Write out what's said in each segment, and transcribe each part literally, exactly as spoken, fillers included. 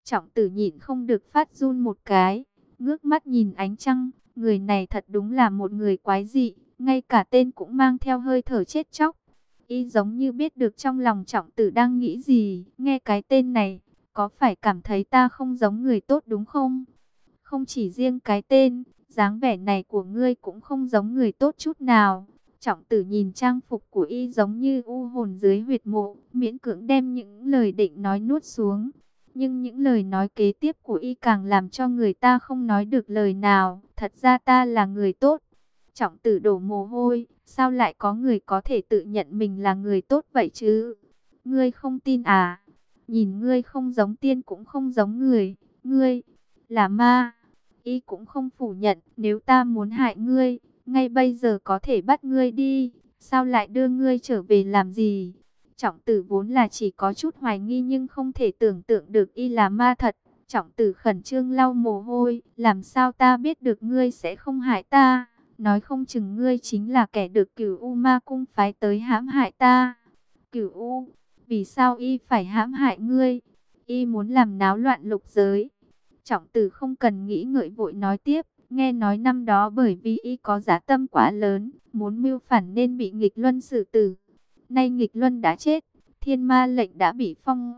Trọng Tử nhịn không được phát run một cái, ngước mắt nhìn ánh trăng, người này thật đúng là một người quái dị, ngay cả tên cũng mang theo hơi thở chết chóc. Y giống như biết được trong lòng Trọng Tử đang nghĩ gì, nghe cái tên này, có phải cảm thấy ta không giống người tốt đúng không? Không chỉ riêng cái tên, dáng vẻ này của ngươi cũng không giống người tốt chút nào. Trọng Tử nhìn trang phục của y giống như u hồn dưới huyệt mộ, miễn cưỡng đem những lời định nói nuốt xuống. Nhưng những lời nói kế tiếp của y càng làm cho người ta không nói được lời nào. Thật ra ta là người tốt. Trọng Tử đổ mồ hôi, sao lại có người có thể tự nhận mình là người tốt vậy chứ? Ngươi không tin à? Nhìn ngươi không giống tiên cũng không giống người, ngươi là ma. Y cũng không phủ nhận, nếu ta muốn hại ngươi, ngay bây giờ có thể bắt ngươi đi, sao lại đưa ngươi trở về làm gì? Trọng Tử vốn là chỉ có chút hoài nghi nhưng không thể tưởng tượng được y là ma thật. Trọng Tử khẩn trương lau mồ hôi, làm sao ta biết được ngươi sẽ không hại ta? Nói không chừng ngươi chính là kẻ được Cửu U Ma Cung phái tới hãm hại ta. Cửu U, vì sao y phải hãm hại ngươi? Y muốn làm náo loạn lục giới. Trọng Tử không cần nghĩ ngợi vội nói tiếp, nghe nói năm đó bởi vì y có dã tâm quá lớn, muốn mưu phản nên bị nghịch luân xử tử. Nay nghịch luân đã chết, thiên ma lệnh đã bị phong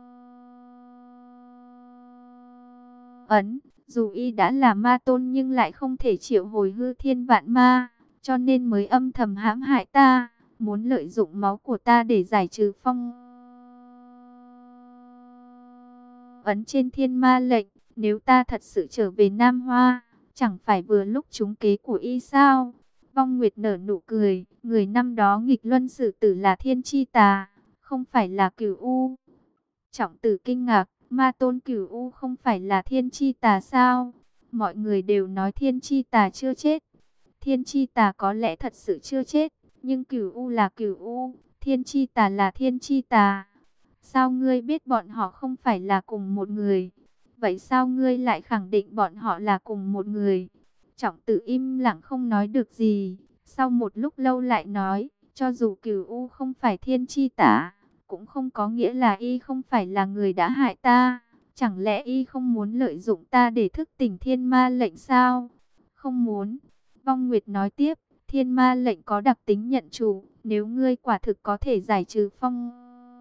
ấn, dù y đã là ma tôn nhưng lại không thể triệu hồi hư thiên vạn ma, cho nên mới âm thầm hãm hại ta, muốn lợi dụng máu của ta để giải trừ phong ấn trên thiên ma lệnh. Nếu ta thật sự trở về Nam Hoa, chẳng phải vừa lúc trúng kế của y sao? Vong Nguyệt nở nụ cười, người năm đó nghịch luân xử tử là Thiên Chi Tà, không phải là Cửu U. Trọng Tử kinh ngạc, ma tôn Cửu U không phải là Thiên Chi Tà sao? Mọi người đều nói Thiên Chi Tà chưa chết. Thiên Chi Tà có lẽ thật sự chưa chết, nhưng Cửu U là Cửu U, Thiên Chi Tà là Thiên Chi Tà. Sao ngươi biết bọn họ không phải là cùng một người? Vậy sao ngươi lại khẳng định bọn họ là cùng một người? Trọng Tử im lặng không nói được gì. Sau một lúc lâu lại nói, cho dù Cửu U không phải Thiên Chi Tả, cũng không có nghĩa là y không phải là người đã hại ta. Chẳng lẽ y không muốn lợi dụng ta để thức tỉnh thiên ma lệnh sao? Không muốn. Vong Nguyệt nói tiếp, thiên ma lệnh có đặc tính nhận chủ. Nếu ngươi quả thực có thể giải trừ phong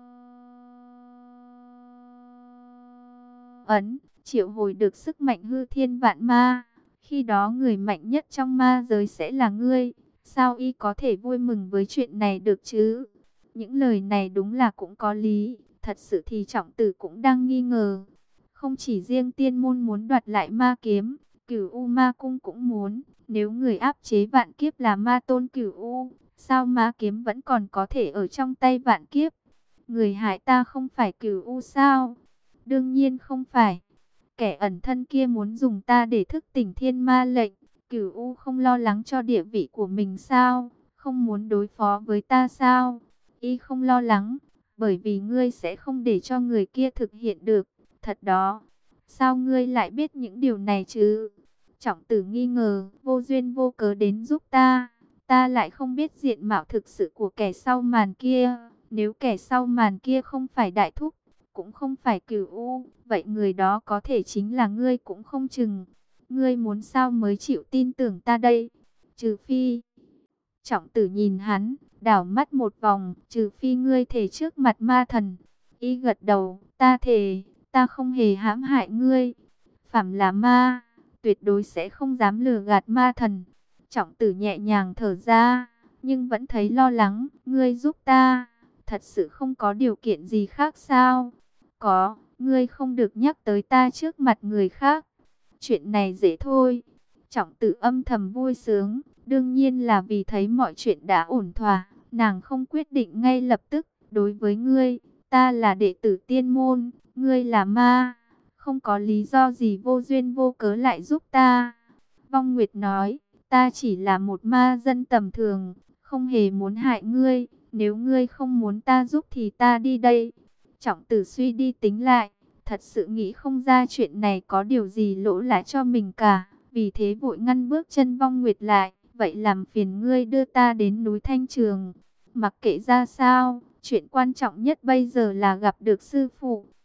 ấn, triệu hồi được sức mạnh hư thiên vạn ma, khi đó người mạnh nhất trong ma giới sẽ là ngươi. Sao y có thể vui mừng với chuyện này được chứ? Những lời này đúng là cũng có lý. Thật sự thì Trọng Tử cũng đang nghi ngờ. Không chỉ riêng tiên môn muốn đoạt lại ma kiếm, Cửu U Ma Cung cũng muốn. Nếu người áp chế vạn kiếp là ma tôn Cửu U, sao ma kiếm vẫn còn có thể ở trong tay vạn kiếp? Người hại ta không phải Cửu U sao? Đương nhiên không phải. Kẻ ẩn thân kia muốn dùng ta để thức tỉnh thiên ma lệnh. Cửu U không lo lắng cho địa vị của mình sao? Không muốn đối phó với ta sao? Y không lo lắng, bởi vì ngươi sẽ không để cho người kia thực hiện được. Thật đó. Sao ngươi lại biết những điều này chứ? Trọng Tử nghi ngờ, vô duyên vô cớ đến giúp ta. Ta lại không biết diện mạo thực sự của kẻ sau màn kia. Nếu kẻ sau màn kia không phải Đại Thúc, cũng không phải Cửu U, vậy người đó có thể chính là ngươi cũng không chừng. Ngươi muốn sao mới chịu tin tưởng ta đây? Trừ phi... Trọng Tử nhìn hắn, đảo mắt một vòng, trừ phi ngươi thề trước mặt ma thần. Y gật đầu, ta thề, ta không hề hãm hại ngươi. Phàm là ma, tuyệt đối sẽ không dám lừa gạt ma thần. Trọng Tử nhẹ nhàng thở ra, nhưng vẫn thấy lo lắng, ngươi giúp ta, thật sự không có điều kiện gì khác sao? Có, ngươi không được nhắc tới ta trước mặt người khác. Chuyện này dễ thôi. Trọng Tử âm thầm vui sướng, đương nhiên là vì thấy mọi chuyện đã ổn thỏa. Nàng không quyết định ngay lập tức, đối với ngươi, ta là đệ tử tiên môn, ngươi là ma. Không có lý do gì vô duyên vô cớ lại giúp ta. Vong Nguyệt nói, ta chỉ là một ma dân tầm thường, không hề muốn hại ngươi. Nếu ngươi không muốn ta giúp thì ta đi đây. Trọng Tử suy đi tính lại, thật sự nghĩ không ra chuyện này có điều gì lỗ lã cho mình cả. Vì thế vội ngăn bước chân Vong Nguyệt lại. Vậy làm phiền ngươi đưa ta đến núi Thanh Trường. Mặc kệ ra sao, chuyện quan trọng nhất bây giờ là gặp được sư phụ.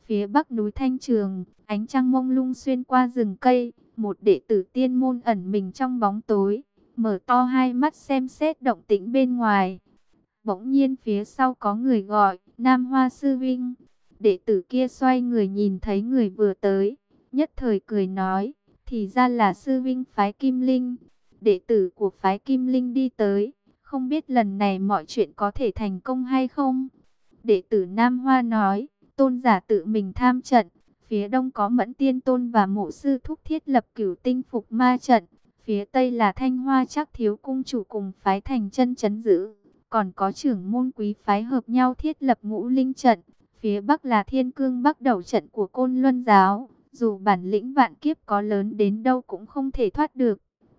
Phía bắc núi Thanh Trường, ánh trăng mông lung xuyên qua rừng cây, một đệ tử tiên môn ẩn mình trong bóng tối, mở to hai mắt xem xét động tĩnh bên ngoài. Bỗng nhiên phía sau có người gọi, Nam Hoa sư vinh. Đệ tử kia xoay người nhìn thấy người vừa tới, nhất thời cười nói, thì ra là sư vinh phái Kim Linh. Đệ tử của phái Kim Linh đi tới, không biết lần này mọi chuyện có thể thành công hay không. Đệ tử Nam Hoa nói, tôn giả tự mình tham trận, phía đông có Mẫn Tiên Tôn và Mộ Sư Thúc thiết lập Cửu Tinh Phục Ma trận, phía tây là Thanh Hoa Trác Thiếu cung chủ cùng phái Thành Chân trấn giữ, còn có trưởng môn quý phái hợp nhau thiết lập Ngũ Linh trận, phía bắc là Thiên Cương Bắc Đầu trận của Côn Luân giáo, dù bản lĩnh vạn kiếp có lớn đến đâu cũng không thể thoát được.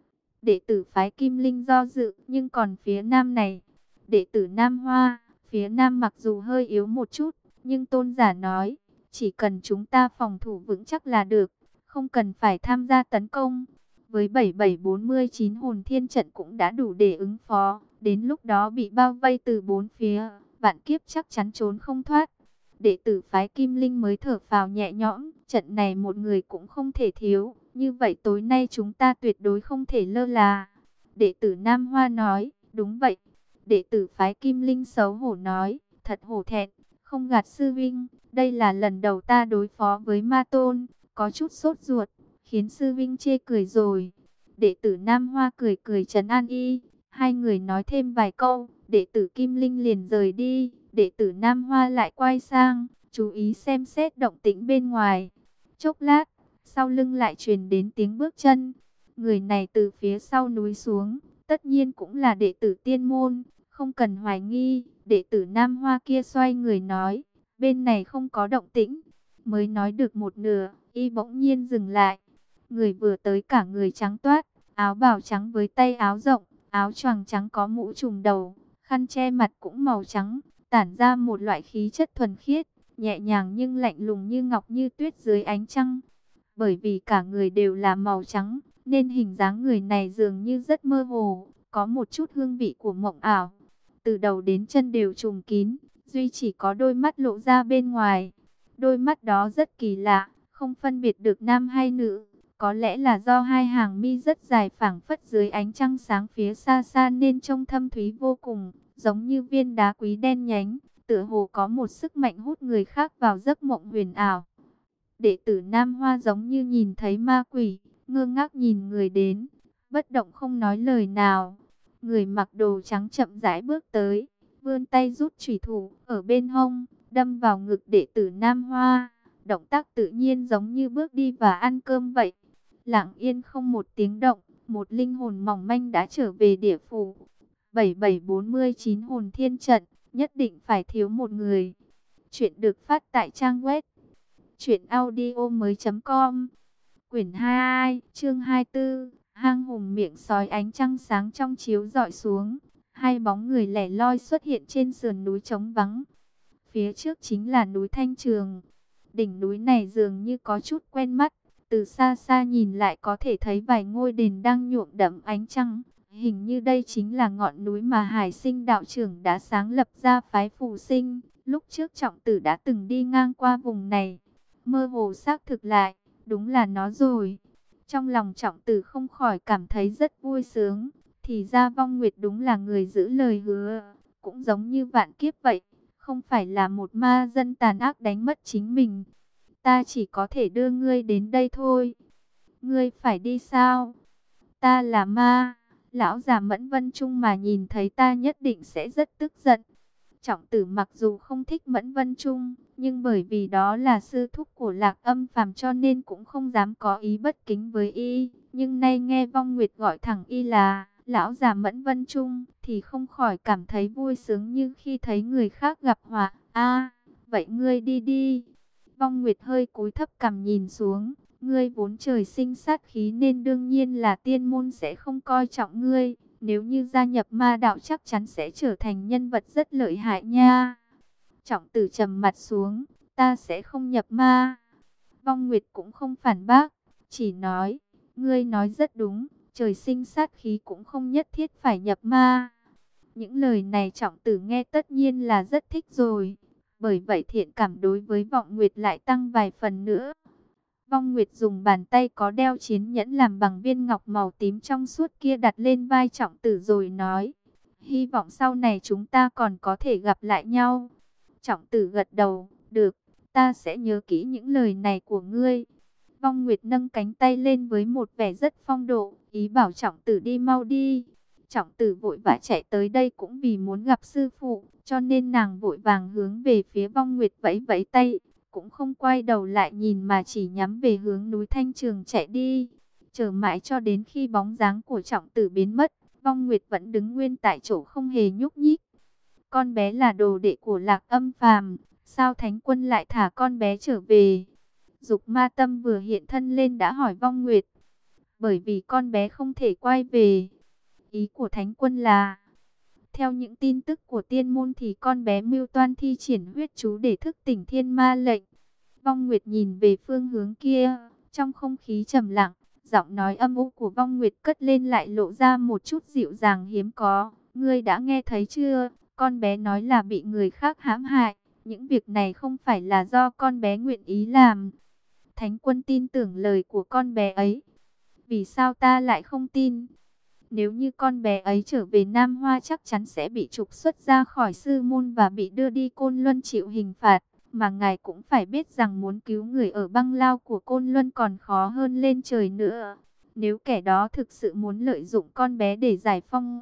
Đệ tử phái Kim Linh do dự, nhưng còn phía nam này, đệ tử Nam Hoa, phía nam mặc dù hơi yếu một chút, nhưng tôn giả nói, chỉ cần chúng ta phòng thủ vững chắc là được, không cần phải tham gia tấn công. Với bảy bảy bốn mươi chín hồn thiên trận cũng đã đủ để ứng phó, đến lúc đó bị bao vây từ bốn phía, vạn kiếp chắc chắn trốn không thoát. Đệ tử phái Kim Linh mới thở phào nhẹ nhõm, trận này một người cũng không thể thiếu, như vậy tối nay chúng ta tuyệt đối không thể lơ là. Đệ tử Nam Hoa nói, đúng vậy. Đệ tử phái Kim Linh xấu hổ nói, thật hổ thẹn, không gạt sư vinh, đây là lần đầu ta đối phó với ma tôn, có chút sốt ruột, khiến sư vinh chê cười rồi. Đệ tử Nam Hoa cười cười trấn an y, hai người nói thêm vài câu, đệ tử Kim Linh liền rời đi, đệ tử Nam Hoa lại quay sang, chú ý xem xét động tĩnh bên ngoài. Chốc lát, sau lưng lại truyền đến tiếng bước chân, người này từ phía sau núi xuống, tất nhiên cũng là đệ tử tiên môn, không cần hoài nghi. Đệ tử Nam Hoa kia xoay người nói, bên này không có động tĩnh. Mới nói được một nửa, y bỗng nhiên dừng lại. Người vừa tới cả người trắng toát, áo bào trắng với tay áo rộng, áo choàng trắng có mũ trùm đầu, khăn che mặt cũng màu trắng, tản ra một loại khí chất thuần khiết, nhẹ nhàng nhưng lạnh lùng như ngọc như tuyết dưới ánh trăng. Bởi vì cả người đều là màu trắng, nên hình dáng người này dường như rất mơ hồ, có một chút hương vị của mộng ảo. Từ đầu đến chân đều trùm kín, duy chỉ có đôi mắt lộ ra bên ngoài. Đôi mắt đó rất kỳ lạ, không phân biệt được nam hay nữ. Có lẽ là do hai hàng mi rất dài phảng phất dưới ánh trăng sáng phía xa xa nên trông thâm thúy vô cùng, giống như viên đá quý đen nhánh, tựa hồ có một sức mạnh hút người khác vào giấc mộng huyền ảo. Đệ tử Nam Hoa giống như nhìn thấy ma quỷ, ngơ ngác nhìn người đến, bất động không nói lời nào. Người mặc đồ trắng chậm rãi bước tới, vươn tay rút chủy thủ ở bên hông, đâm vào ngực đệ tử Nam Hoa. Động tác tự nhiên giống như bước đi và ăn cơm vậy. Lặng yên không một tiếng động, một linh hồn mỏng manh đã trở về địa phủ. bảy bảy bốn mươi chín hồn thiên trận, nhất định phải thiếu một người. Chuyện được phát tại trang web truyện audio mới chấm com. Quyển hai, chương hai mươi tư, hang hùng miệng sói. Ánh trăng sáng trong chiếu rọi xuống, hai bóng người lẻ loi xuất hiện trên sườn núi trống vắng. Phía trước chính là núi Thanh Trường. Đỉnh núi này dường như có chút quen mắt, từ xa xa nhìn lại có thể thấy vài ngôi đền đang nhuộm đẫm ánh trăng. Hình như đây chính là ngọn núi mà Hải Sinh đạo trưởng đã sáng lập ra phái Phù Sinh. Lúc trước Trọng Tử đã từng đi ngang qua vùng này, mơ hồ xác thực lại, đúng là nó rồi. Trong lòng Trọng Tử không khỏi cảm thấy rất vui sướng. Thì ra Vong Nguyệt đúng là người giữ lời hứa, cũng giống như vạn kiếp vậy, không phải là một ma dân tàn ác đánh mất chính mình. Ta chỉ có thể đưa ngươi đến đây thôi. Ngươi phải đi sao? Ta là ma. Lão già Mẫn Vân Trung mà nhìn thấy ta nhất định sẽ rất tức giận. Trọng Tử mặc dù không thích Mẫn Vân Trung, nhưng bởi vì đó là sư thúc của Lạc Âm Phàm cho nên cũng không dám có ý bất kính với y. Nhưng nay nghe Vong Nguyệt gọi thẳng y là lão già Mẫn Vân Trung thì không khỏi cảm thấy vui sướng như khi thấy người khác gặp họa. A, vậy ngươi đi đi. Vong Nguyệt hơi cúi thấp cằm nhìn xuống. Ngươi vốn trời sinh sát khí nên đương nhiên là tiên môn sẽ không coi trọng ngươi. Nếu như gia nhập ma đạo chắc chắn sẽ trở thành nhân vật rất lợi hại nha. Trọng Tử trầm mặt xuống. Ta sẽ không nhập ma. Vong Nguyệt cũng không phản bác, chỉ nói, ngươi nói rất đúng, trời sinh sát khí cũng không nhất thiết phải nhập ma. Những lời này Trọng Tử nghe tất nhiên là rất thích rồi, Bởi vậy thiện cảm đối với Vọng Nguyệt lại tăng vài phần nữa. Vong Nguyệt dùng bàn tay có đeo chiến nhẫn làm bằng viên ngọc màu tím trong suốt kia đặt lên vai Trọng Tử rồi nói: hy vọng sau này chúng ta còn có thể gặp lại nhau. Trọng Tử gật đầu: được, ta sẽ nhớ kỹ những lời này của ngươi. Vong Nguyệt nâng cánh tay lên với một vẻ rất phong độ, ý bảo Trọng Tử đi mau đi. Trọng Tử vội vã chạy tới đây cũng vì muốn gặp sư phụ, cho nên nàng vội vàng hướng về phía Vong Nguyệt vẫy vẫy tay, cũng không quay đầu lại nhìn mà chỉ nhắm về hướng núi Thanh Trường chạy đi. Chờ mãi cho đến khi bóng dáng của Trọng Tử biến mất, Vong Nguyệt vẫn đứng nguyên tại chỗ không hề nhúc nhích. Con bé là đồ đệ của Lạc Âm Phàm, sao Thánh Quân lại thả con bé trở về? Dục Ma Tâm vừa hiện thân lên đã hỏi Vong Nguyệt. Bởi vì con bé không thể quay về. Ý của Thánh Quân là, theo những tin tức của tiên môn thì con bé mưu toan thi triển huyết chú để thức tỉnh thiên ma lệnh. Vong Nguyệt nhìn về phương hướng kia, trong không khí trầm lặng, giọng nói âm u của Vong Nguyệt cất lên lại lộ ra một chút dịu dàng hiếm có. Ngươi đã nghe thấy chưa? Con bé nói là bị người khác hãm hại. Những việc này không phải là do con bé nguyện ý làm. Thánh Quân tin tưởng lời của con bé ấy. Vì sao ta lại không tin? Nếu như con bé ấy trở về Nam Hoa chắc chắn sẽ bị trục xuất ra khỏi sư môn và bị đưa đi Côn Luân chịu hình phạt. Mà ngài cũng phải biết rằng muốn cứu người ở băng lao của Côn Luân còn khó hơn lên trời nữa. Nếu kẻ đó thực sự muốn lợi dụng con bé để giải phong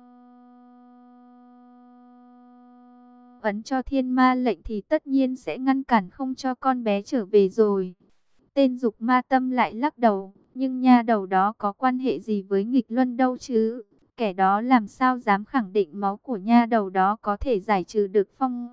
ấn cho thiên ma lệnh thì tất nhiên sẽ ngăn cản không cho con bé trở về rồi. Tên Dục Ma Tâm lại lắc đầu, nhưng nha đầu đó có quan hệ gì với nghịch luân đâu chứ? Kẻ đó làm sao dám khẳng định máu của nha đầu đó có thể giải trừ được phong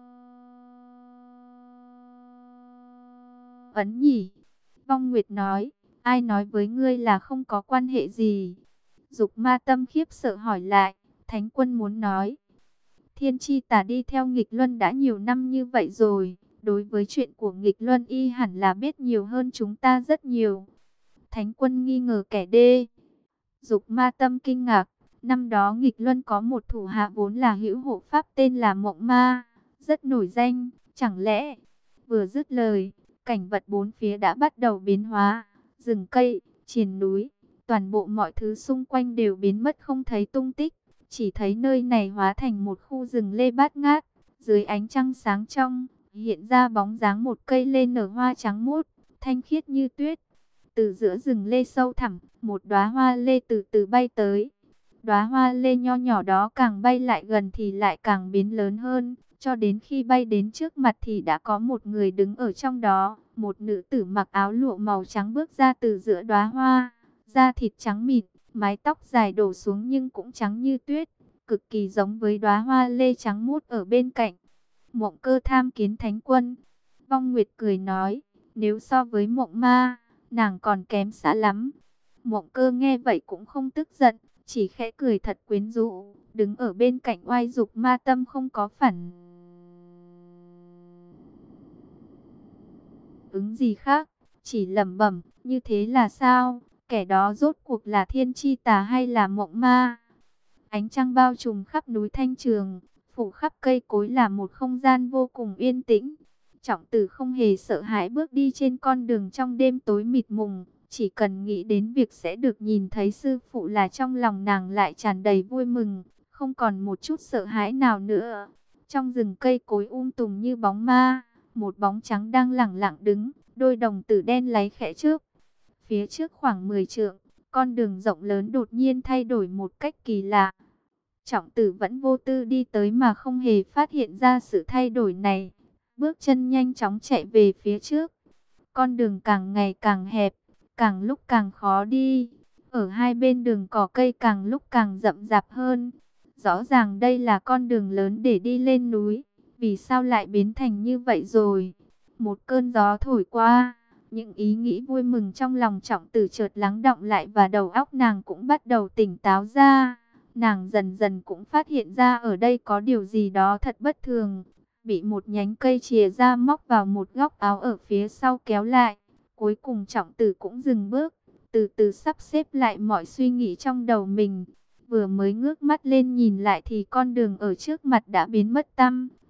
ấn nhỉ? Vong Nguyệt nói, ai nói với ngươi là không có quan hệ gì? Dục Ma Tâm khiếp sợ hỏi lại. Thánh Quân muốn nói, Thiên Chi Tà đi theo nghịch luân đã nhiều năm như vậy rồi. Đối với chuyện của nghịch luân y hẳn là biết nhiều hơn chúng ta rất nhiều. Thánh Quân nghi ngờ kẻ đê. Dục Ma Tâm kinh ngạc. Năm đó nghịch luân có một thủ hạ vốn là hữu hộ pháp tên là Mộng Ma, rất nổi danh. Chẳng lẽ... Vừa dứt lời, cảnh vật bốn phía đã bắt đầu biến hóa. Rừng cây, triền núi, toàn bộ mọi thứ xung quanh đều biến mất không thấy tung tích. Chỉ thấy nơi này hóa thành một khu rừng lê bát ngát. Dưới ánh trăng sáng trong, hiện ra bóng dáng một cây lê nở hoa trắng muốt, thanh khiết như tuyết. Từ giữa rừng lê sâu thẳm, một đóa hoa lê từ từ bay tới. Đóa hoa lê nho nhỏ đó càng bay lại gần thì lại càng biến lớn hơn, cho đến khi bay đến trước mặt thì đã có một người đứng ở trong đó. Một nữ tử mặc áo lụa màu trắng bước ra từ giữa đóa hoa, da thịt trắng mịn, mái tóc dài đổ xuống nhưng cũng trắng như tuyết, cực kỳ giống với đóa hoa lê trắng muốt ở bên cạnh. Mộng Cơ tham kiến Thánh Quân. Vong Nguyệt cười nói, nếu so với Mộng Ma, nàng còn kém xa lắm. Mộng Cơ nghe vậy cũng không tức giận, chỉ khẽ cười thật quyến rũ, đứng ở bên cạnh oai Dục Ma Tâm không có phản ứng gì khác, chỉ lẩm bẩm, như thế là sao? Kẻ đó rốt cuộc là Thiên Chi Tà hay là Mộng Ma? Ánh trăng bao trùm khắp núi Thanh Trường, phủ khắp cây cối là một không gian vô cùng yên tĩnh. Trọng Tử không hề sợ hãi bước đi trên con đường trong đêm tối mịt mùng, chỉ cần nghĩ đến việc sẽ được nhìn thấy sư phụ là trong lòng nàng lại tràn đầy vui mừng, không còn một chút sợ hãi nào nữa. Trong rừng cây cối um tùm như bóng ma, một bóng trắng đang lẳng lặng đứng, đôi đồng tử đen láy khẽ trước. Phía trước khoảng mười trượng, con đường rộng lớn đột nhiên thay đổi một cách kỳ lạ. Trọng Tử vẫn vô tư đi tới mà không hề phát hiện ra sự thay đổi này. Bước chân nhanh chóng chạy về phía trước. Con đường càng ngày càng hẹp, càng lúc càng khó đi. Ở hai bên đường cỏ cây càng lúc càng rậm rạp hơn. Rõ ràng đây là con đường lớn để đi lên núi. Vì sao lại biến thành như vậy rồi? Một cơn gió thổi qua. Những ý nghĩ vui mừng trong lòng Trọng Tử chợt lắng đọng lại và đầu óc nàng cũng bắt đầu tỉnh táo ra. Nàng dần dần cũng phát hiện ra ở đây có điều gì đó thật bất thường. Bị một nhánh cây chìa ra móc vào một góc áo ở phía sau kéo lại. Cuối cùng Trọng Tử cũng dừng bước, từ từ sắp xếp lại mọi suy nghĩ trong đầu mình. Vừa mới ngước mắt lên nhìn lại thì con đường ở trước mặt đã biến mất tăm.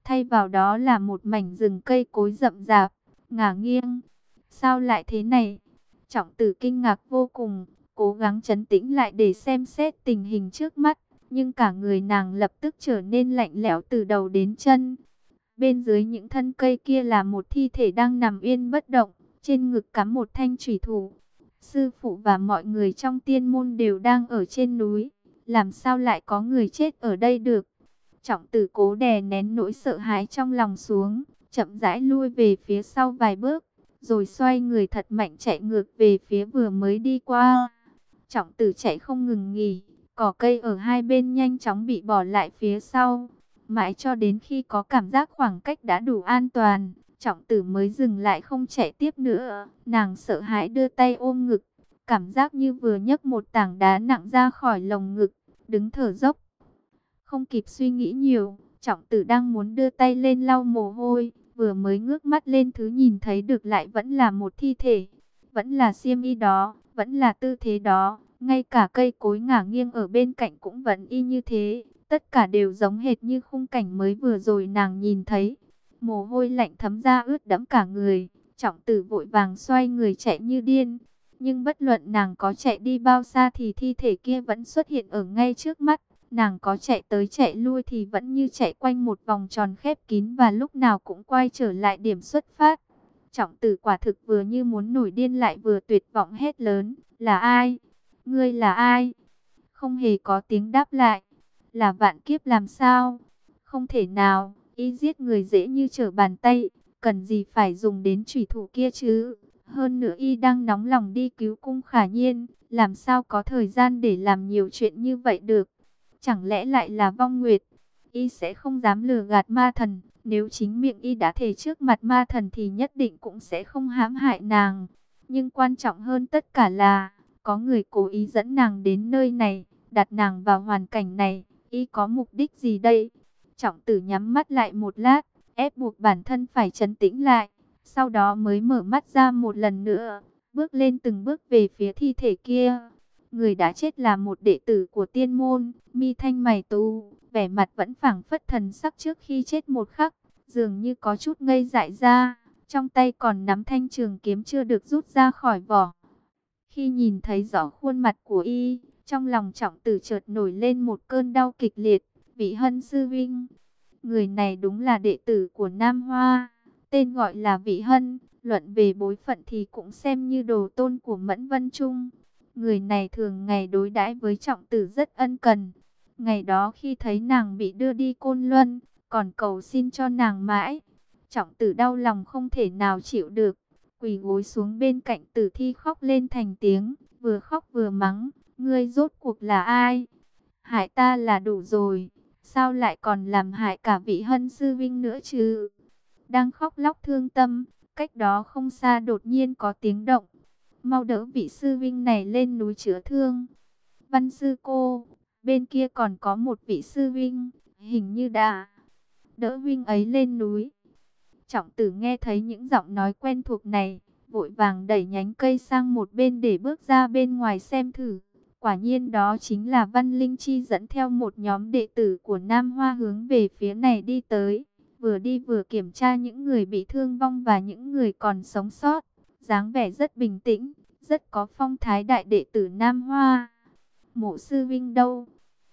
thay vào đó là một mảnh rừng cây cối rậm rạp, ngả nghiêng. Sao lại thế này? Trọng Tử kinh ngạc vô cùng, cố gắng trấn tĩnh lại để xem xét tình hình trước mắt, nhưng cả người nàng lập tức trở nên lạnh lẽo từ đầu đến chân. Bên dưới những thân cây kia là một thi thể đang nằm yên bất động, trên ngực cắm một thanh chủy thủ. Sư phụ và mọi người trong tiên môn đều đang ở trên núi, làm sao lại có người chết ở đây được? Trọng Tử cố đè nén nỗi sợ hãi trong lòng xuống, chậm rãi lui về phía sau vài bước, rồi xoay người thật mạnh chạy ngược về phía vừa mới đi qua. Trọng Tử chạy không ngừng nghỉ, cỏ cây ở hai bên nhanh chóng bị bỏ lại phía sau. Mãi cho đến khi có cảm giác khoảng cách đã đủ an toàn, Trọng Tử mới dừng lại không chạy tiếp nữa. Nàng sợ hãi đưa tay ôm ngực, cảm giác như vừa nhấc một tảng đá nặng ra khỏi lồng ngực, đứng thở dốc. Không kịp suy nghĩ nhiều, Trọng Tử đang muốn đưa tay lên lau mồ hôi, vừa mới ngước mắt lên, thứ nhìn thấy được lại vẫn là một thi thể, vẫn là xiêm y đó, vẫn là tư thế đó, ngay cả cây cối ngả nghiêng ở bên cạnh cũng vẫn y như thế, tất cả đều giống hệt như khung cảnh mới vừa rồi nàng nhìn thấy. Mồ hôi lạnh thấm ra ướt đẫm cả người, Trọng Tử vội vàng xoay người chạy như điên, nhưng bất luận nàng có chạy đi bao xa thì thi thể kia vẫn xuất hiện ở ngay trước mắt. Nàng có chạy tới chạy lui thì vẫn như chạy quanh một vòng tròn khép kín và lúc nào cũng quay trở lại điểm xuất phát. Trọng Tử quả thực vừa như muốn nổi điên lại vừa tuyệt vọng hét lớn, là ai? Ngươi là ai? Không hề có tiếng đáp lại. Là Vạn Kiếp làm sao? Không thể nào, y giết người dễ như trở bàn tay, cần gì phải dùng đến chủy thủ kia chứ? Hơn nữa y đang nóng lòng đi cứu Cung Khả Nhiên, làm sao có thời gian để làm nhiều chuyện như vậy được? Chẳng lẽ lại là Vong Nguyệt? Y sẽ không dám lừa gạt ma thần. Nếu chính miệng y đã thề trước mặt ma thần thì nhất định cũng sẽ không hãm hại nàng. Nhưng quan trọng hơn tất cả là, có người cố ý dẫn nàng đến nơi này, đặt nàng vào hoàn cảnh này. Y có mục đích gì đây? Trọng Tử nhắm mắt lại một lát, ép buộc bản thân phải trấn tĩnh lại. Sau đó mới mở mắt ra một lần nữa, bước lên từng bước về phía thi thể kia. Người đã chết là một đệ tử của tiên môn, mi thanh mày tú, vẻ mặt vẫn phảng phất thần sắc trước khi chết một khắc, dường như có chút ngây dại ra, trong tay còn nắm thanh trường kiếm chưa được rút ra khỏi vỏ. Khi nhìn thấy rõ khuôn mặt của y, trong lòng Trọng Tử chợt nổi lên một cơn đau kịch liệt. Vị Hân sư vinh, người này đúng là đệ tử của Nam Hoa, tên gọi là Vị Hân, luận về bối phận thì cũng xem như đồ tôn của Mẫn Vân Trung. Người này thường ngày đối đãi với Trọng Tử rất ân cần. Ngày đó khi thấy nàng bị đưa đi Côn Luân, còn cầu xin cho nàng mãi. Trọng Tử đau lòng không thể nào chịu được, quỳ gối xuống bên cạnh tử thi khóc lên thành tiếng, vừa khóc vừa mắng, ngươi rốt cuộc là ai? Hại ta là đủ rồi, sao lại còn làm hại cả vị Hân sư vinh nữa chứ? Đang khóc lóc thương tâm, cách đó không xa đột nhiên có tiếng động. Mau đỡ vị sư vinh này lên núi chữa thương. Văn sư cô, bên kia còn có một vị sư vinh, hình như đã đỡ vinh ấy lên núi. Trọng Tử nghe thấy những giọng nói quen thuộc này, vội vàng đẩy nhánh cây sang một bên để bước ra bên ngoài xem thử. Quả nhiên đó chính là Văn Linh Chi dẫn theo một nhóm đệ tử của Nam Hoa hướng về phía này đi tới. Vừa đi vừa kiểm tra những người bị thương vong và những người còn sống sót. Dáng vẻ rất bình tĩnh, rất có phong thái đại đệ tử Nam Hoa. Mộ sư vinh đâu?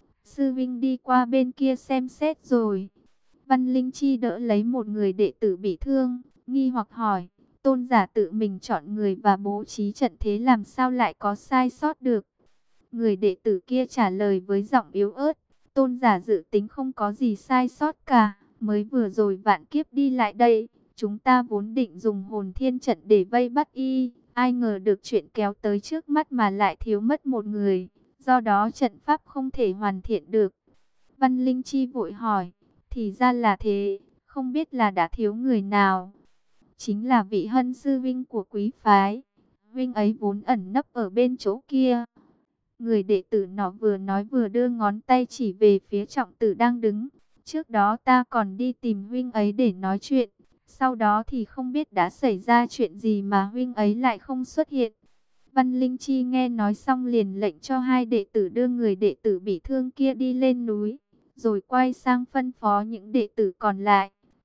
Sư vinh đi qua bên kia xem xét rồi. Văn Linh Chi đỡ lấy một người đệ tử bị thương, nghi hoặc hỏi. Tôn giả tự mình chọn người và bố trí trận thế làm sao lại có sai sót được? Người đệ tử kia trả lời với giọng yếu ớt. Tôn giả dự tính không có gì sai sót cả. Mới vừa rồi Vạn Kiếp đi lại đây, chúng ta vốn định dùng hồn thiên trận để vây bắt y. Ai ngờ được chuyện kéo tới trước mắt mà lại thiếu mất một người. Do đó trận pháp không thể hoàn thiện được. Văn Linh Chi vội hỏi. Thì ra là thế, không biết là đã thiếu người nào? Chính là vị Hân sư vinh của quý phái. Vinh ấy vốn ẩn nấp ở bên chỗ kia. Người đệ tử nó vừa nói vừa đưa ngón tay chỉ về phía Trọng Tử đang đứng. Trước đó ta còn đi tìm huynh ấy để nói chuyện. Sau đó thì không biết đã xảy ra chuyện gì mà huynh ấy lại không xuất hiện. Văn Linh Chi nghe nói xong liền lệnh cho hai đệ tử đưa người đệ tử bị thương kia đi lên núi. Rồi quay sang phân phó những đệ tử còn lại.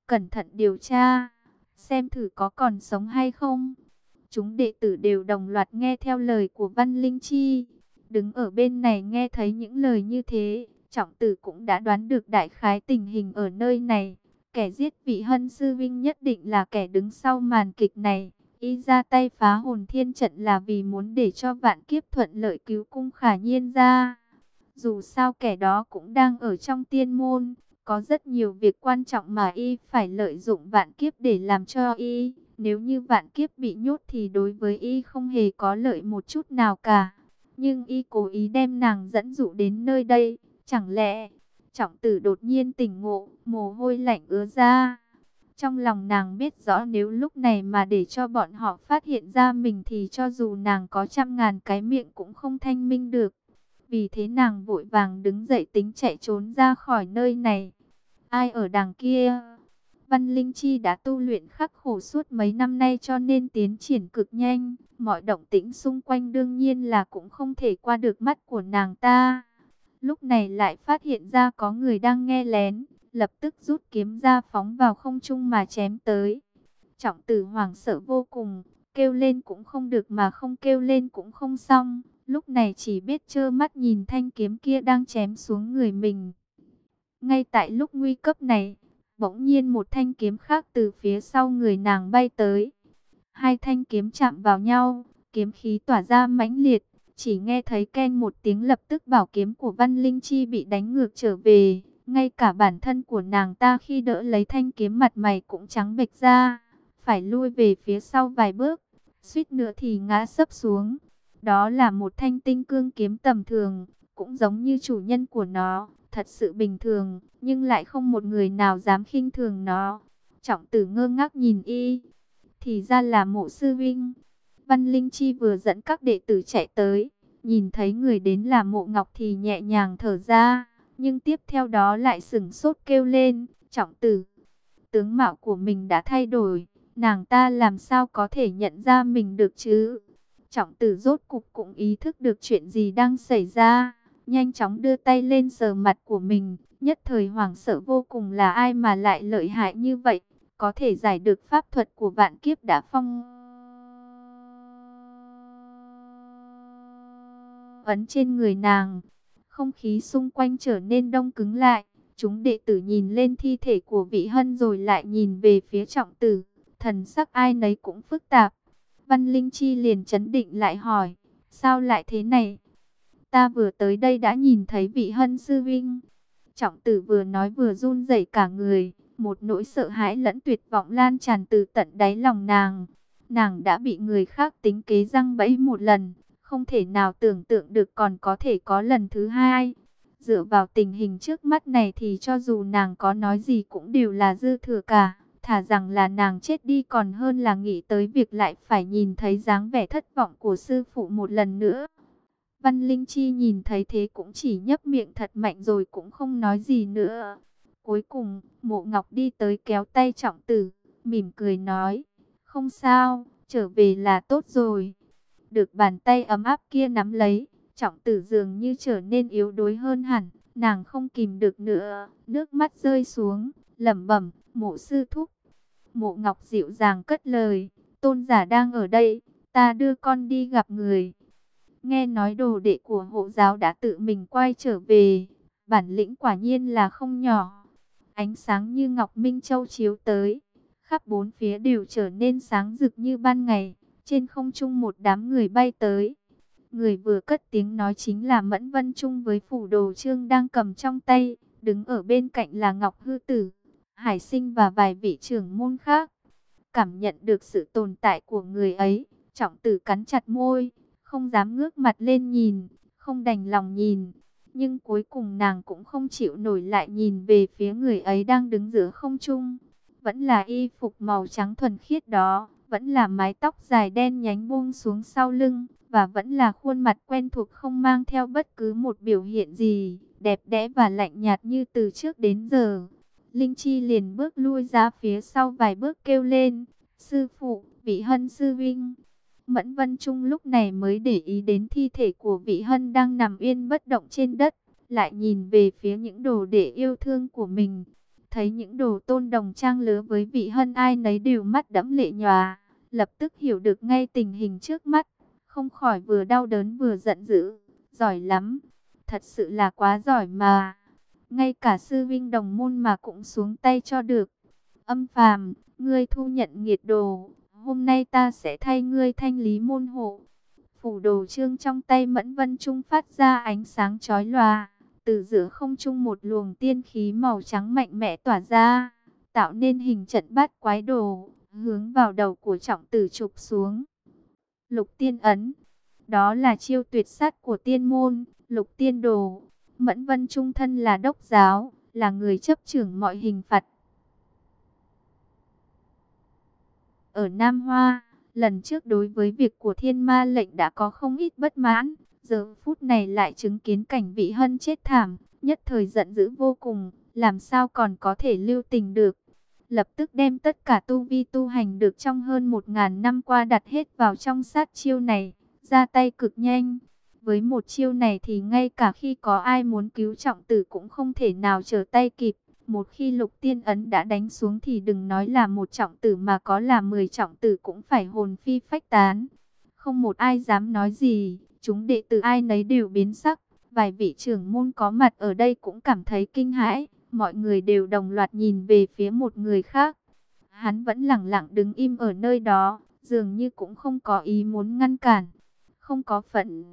cẩn thận điều tra, xem thử có còn sống hay không. Chúng đệ tử đều đồng loạt nghe theo lời của Văn Linh Chi. Đứng ở bên này nghe thấy những lời như thế, Trọng Tử cũng đã đoán được đại khái tình hình ở nơi này. Kẻ giết vị Hân sư vinh nhất định là kẻ đứng sau màn kịch này. Y ra tay phá hồn thiên trận là vì muốn để cho vạn kiếp thuận lợi cứu cung Khả Nhiên ra. Dù sao kẻ đó cũng đang ở trong tiên môn, có rất nhiều việc quan trọng mà y phải lợi dụng vạn kiếp để làm cho y. Nếu như vạn kiếp bị nhốt thì đối với y không hề có lợi một chút nào cả. Nhưng y cố ý đem nàng dẫn dụ đến nơi đây, chẳng lẽ... Trọng Tử đột nhiên tỉnh ngộ, mồ hôi lạnh ứa ra. Trong lòng nàng biết rõ nếu lúc này mà để cho bọn họ phát hiện ra mình thì cho dù nàng có trăm ngàn cái miệng cũng không thanh minh được. Vì thế nàng vội vàng đứng dậy tính chạy trốn ra khỏi nơi này. Ai ở đằng kia? Văn Linh Chi đã tu luyện khắc khổ suốt mấy năm nay cho nên tiến triển cực nhanh. Mọi động tĩnh xung quanh đương nhiên là cũng không thể qua được mắt của nàng ta. Lúc này lại phát hiện ra có người đang nghe lén, lập tức rút kiếm ra phóng vào không trung mà chém tới. Trọng Tử hoảng sợ vô cùng, kêu lên cũng không được mà không kêu lên cũng không xong. Lúc này chỉ biết trơ mắt nhìn thanh kiếm kia đang chém xuống người mình. Ngay tại lúc nguy cấp này, bỗng nhiên một thanh kiếm khác từ phía sau người nàng bay tới. Hai thanh kiếm chạm vào nhau, kiếm khí tỏa ra mãnh liệt. Chỉ nghe thấy keng một tiếng, lập tức bảo kiếm của Văn Linh Chi bị đánh ngược trở về. Ngay cả bản thân của nàng ta khi đỡ lấy thanh kiếm mặt mày cũng trắng bệch ra. Phải lui về phía sau vài bước, suýt nữa thì ngã sấp xuống. Đó là một thanh tinh cương kiếm tầm thường, cũng giống như chủ nhân của nó, thật sự bình thường, nhưng lại không một người nào dám khinh thường nó. Trọng Tử ngơ ngác nhìn y, thì ra là Mộ sư vinh. Văn Linh Chi vừa dẫn các đệ tử chạy tới, nhìn thấy người đến là Mộ Ngọc thì nhẹ nhàng thở ra, nhưng tiếp theo đó lại sửng sốt kêu lên, Trọng Tử, tướng mạo của mình đã thay đổi, nàng ta làm sao có thể nhận ra mình được chứ? Trọng Tử rốt cục cũng ý thức được chuyện gì đang xảy ra, nhanh chóng đưa tay lên sờ mặt của mình, nhất thời hoảng sợ vô cùng, là ai mà lại lợi hại như vậy, có thể giải được pháp thuật của vạn kiếp đã phong ấn trên người nàng. Không khí xung quanh trở nên đông cứng lại, chúng đệ tử nhìn lên thi thể của vị Hân rồi lại nhìn về phía Trọng Tử, thần sắc ai nấy cũng phức tạp. Văn Linh Chi liền trấn định lại hỏi, sao lại thế này? Ta vừa tới đây đã nhìn thấy vị Hân sư vinh. Trọng Tử vừa nói vừa run rẩy cả người, một nỗi sợ hãi lẫn tuyệt vọng lan tràn từ tận đáy lòng nàng. Nàng đã bị người khác tính kế răng bẫy một lần, không thể nào tưởng tượng được còn có thể có lần thứ hai. Dựa vào tình hình trước mắt này thì cho dù nàng có nói gì cũng đều là dư thừa cả. Thà rằng là nàng chết đi còn hơn là nghĩ tới việc lại phải nhìn thấy dáng vẻ thất vọng của sư phụ một lần nữa. Văn Linh Chi nhìn thấy thế cũng chỉ nhấp miệng thật mạnh rồi cũng không nói gì nữa. Cuối cùng, Mộ Ngọc đi tới kéo tay Trọng Tử, mỉm cười nói, không sao, trở về là tốt rồi. Được bàn tay ấm áp kia nắm lấy, Trọng Tử dường như trở nên yếu đuối hơn hẳn, nàng không kìm được nữa, nước mắt rơi xuống, lẩm bẩm, Mộ sư thúc. Mộ Ngọc dịu dàng cất lời, tôn giả đang ở đây, ta đưa con đi gặp người. Nghe nói đồ đệ của hộ giáo đã tự mình quay trở về, bản lĩnh quả nhiên là không nhỏ. Ánh sáng như ngọc minh châu chiếu tới, khắp bốn phía đều trở nên sáng rực như ban ngày. Trên không trung một đám người bay tới. Người vừa cất tiếng nói chính là Mẫn Vân Trung với phủ đồ trương đang cầm trong tay. Đứng ở bên cạnh là Ngọc Hư Tử, Hải Sinh và vài vị trưởng môn khác. Cảm nhận được sự tồn tại của người ấy, Trọng Tử cắn chặt môi, không dám ngước mặt lên nhìn, không đành lòng nhìn. Nhưng cuối cùng nàng cũng không chịu nổi lại nhìn về phía người ấy đang đứng giữa không trung. Vẫn là y phục màu trắng thuần khiết đó, vẫn là mái tóc dài đen nhánh buông xuống sau lưng, và vẫn là khuôn mặt quen thuộc không mang theo bất cứ một biểu hiện gì, đẹp đẽ và lạnh nhạt như từ trước đến giờ. Linh Chi liền bước lui ra phía sau vài bước kêu lên, sư phụ, vị Hân sư vinh. Mẫn Vân Trung lúc này mới để ý đến thi thể của vị Hân đang nằm yên bất động trên đất, lại nhìn về phía những đồ đệ yêu thương của mình. Thấy những đồ tôn đồng trang lứa với Vị Hân ai nấy đều mắt đẫm lệ nhòa, lập tức hiểu được ngay tình hình trước mắt, không khỏi vừa đau đớn vừa giận dữ. Giỏi lắm, thật sự là quá giỏi mà. Ngay cả sư vinh đồng môn mà cũng xuống tay cho được. Âm Phàm, ngươi thu nhận nghiệt đồ, hôm nay ta sẽ thay ngươi thanh lý môn hộ. Phủ đồ chương trong tay Mẫn Vân Trung phát ra ánh sáng chói lòa, từ giữa không trung một luồng tiên khí màu trắng mạnh mẽ tỏa ra, tạo nên hình trận bát quái đồ, hướng vào đầu của Trọng Tử chụp xuống. Lục Tiên ấn, đó là chiêu tuyệt sát của tiên môn, Lục Tiên đồ. Mẫn Vân Trung thân là đốc giáo, là người chấp trưởng mọi hình phạt. Ở Nam Hoa, lần trước đối với việc của Thiên Ma lệnh đã có không ít bất mãn, giờ phút này lại chứng kiến cảnh Vị Hân chết thảm, nhất thời giận dữ vô cùng, làm sao còn có thể lưu tình được. Lập tức đem tất cả tu vi tu hành được trong hơn một ngàn năm qua đặt hết vào trong sát chiêu này, ra tay cực nhanh. Với một chiêu này thì ngay cả khi có ai muốn cứu Trọng Tử cũng không thể nào trở tay kịp. Một khi Lục Tiên ấn đã đánh xuống thì đừng nói là một Trọng Tử mà có là mười Trọng Tử cũng phải hồn phi phách tán. Không một ai dám nói gì, chúng đệ tử ai nấy đều biến sắc. Vài vị trưởng môn có mặt ở đây cũng cảm thấy kinh hãi. Mọi người đều đồng loạt nhìn về phía một người khác. Hắn vẫn lặng lặng đứng im ở nơi đó, dường như cũng không có ý muốn ngăn cản. Không có phẫn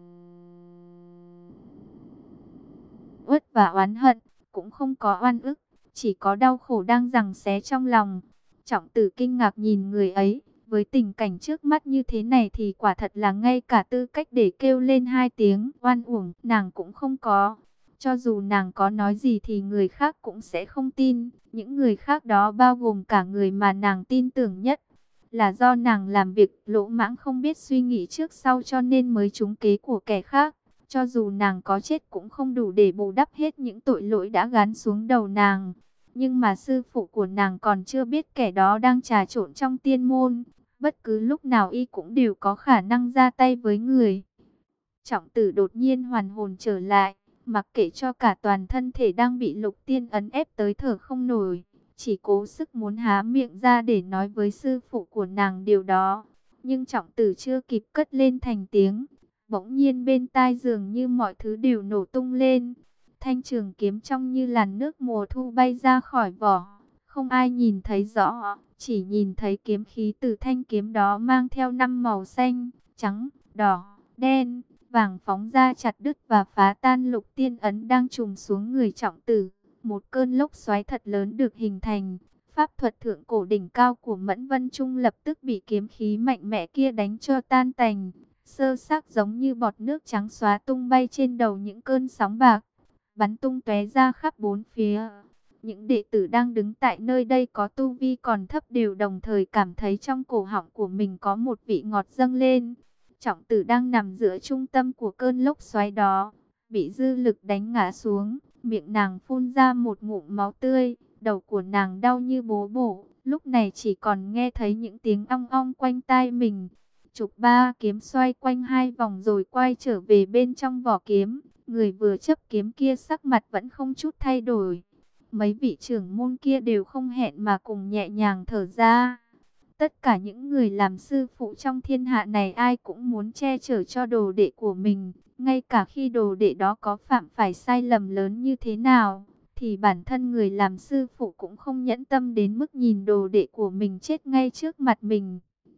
uất và oán hận, cũng không có oan ức, chỉ có đau khổ đang giằng xé trong lòng. Trọng Tử kinh ngạc nhìn người ấy, với tình cảnh trước mắt như thế này thì quả thật là ngay cả tư cách để kêu lên hai tiếng oan uổng nàng cũng không có. Cho dù nàng có nói gì thì người khác cũng sẽ không tin. Những người khác đó bao gồm cả người mà nàng tin tưởng nhất. Là do nàng làm việc lỗ mãng không biết suy nghĩ trước sau cho nên mới trúng kế của kẻ khác. Cho dù nàng có chết cũng không đủ để bù đắp hết những tội lỗi đã gán xuống đầu nàng. Nhưng mà sư phụ của nàng còn chưa biết kẻ đó đang trà trộn trong tiên môn. Bất cứ lúc nào y cũng đều có khả năng ra tay với người. Trọng Tử đột nhiên hoàn hồn trở lại. Mặc kệ cho cả toàn thân thể đang bị Lục Tiên ấn ép tới thở không nổi. Chỉ cố sức muốn há miệng ra để nói với sư phụ của nàng điều đó. Nhưng Trọng Tử chưa kịp cất lên thành tiếng. Bỗng nhiên bên tai dường như mọi thứ đều nổ tung lên. Thanh trường kiếm trong như làn nước mùa thu bay ra khỏi vỏ. Không ai nhìn thấy rõ, chỉ nhìn thấy kiếm khí từ thanh kiếm đó mang theo năm màu xanh, trắng, đỏ, đen, vàng phóng ra chặt đứt và phá tan Lục Tiên ấn đang trùm xuống người Trọng Tử. Một cơn lốc xoáy thật lớn được hình thành. Pháp thuật thượng cổ đỉnh cao của Mẫn Vân Trung lập tức bị kiếm khí mạnh mẽ kia đánh cho tan tành. Sơ xác giống như bọt nước trắng xóa tung bay trên đầu những cơn sóng bạc, bắn tung tóe ra khắp bốn phía. Những đệ tử đang đứng tại nơi đây có tu vi còn thấp đều đồng thời cảm thấy trong cổ họng của mình có một vị ngọt dâng lên. Trọng Tử đang nằm giữa trung tâm của cơn lốc xoáy đó, bị dư lực đánh ngã xuống, miệng nàng phun ra một ngụm máu tươi, đầu của nàng đau như bố bổ, lúc này chỉ còn nghe thấy những tiếng ong ong quanh tai mình. Trục ba kiếm xoay quanh hai vòng rồi quay trở về bên trong vỏ kiếm. Người vừa chấp kiếm kia sắc mặt vẫn không chút thay đổi. Mấy vị trưởng môn kia đều không hẹn mà cùng nhẹ nhàng thở ra. Tất cả những người làm sư phụ trong thiên hạ này ai cũng muốn che chở cho đồ đệ của mình. Ngay cả khi đồ đệ đó có phạm phải sai lầm lớn như thế nào, thì bản thân người làm sư phụ cũng không nhẫn tâm đến mức nhìn đồ đệ của mình chết ngay trước mặt mình.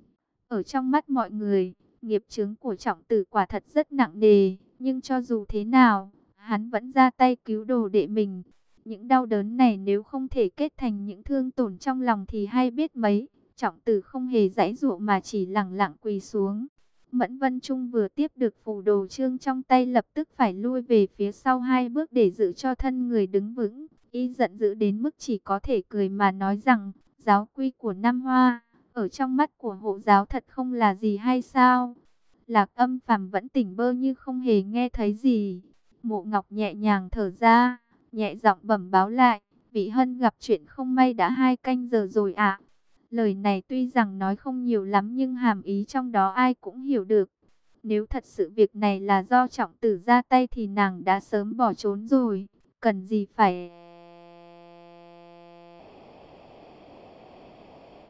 Ở trong mắt mọi người, nghiệp chướng của Trọng Tử quả thật rất nặng nề, nhưng cho dù thế nào, hắn vẫn ra tay cứu đồ đệ mình. Những đau đớn này nếu không thể kết thành những thương tổn trong lòng thì hay biết mấy. Trọng Tử không hề giãy giụa mà chỉ lặng lặng quỳ xuống. Mẫn Vân Trung vừa tiếp được phù đồ chương trong tay lập tức phải lui về phía sau hai bước để giữ cho thân người đứng vững. Y giận dữ đến mức chỉ có thể cười mà nói rằng, giáo quy của Nam Hoa ở trong mắt của hộ giáo thật không là gì hay sao? Lạc Âm Phàm vẫn tỉnh bơ như không hề nghe thấy gì. Mộ Ngọc nhẹ nhàng thở ra, nhẹ giọng bẩm báo lại, Vị Hân gặp chuyện không may đã hai canh giờ rồi ạ. Lời này tuy rằng nói không nhiều lắm nhưng hàm ý trong đó ai cũng hiểu được. Nếu thật sự việc này là do Trọng Tử ra tay thì nàng đã sớm bỏ trốn rồi, cần gì phải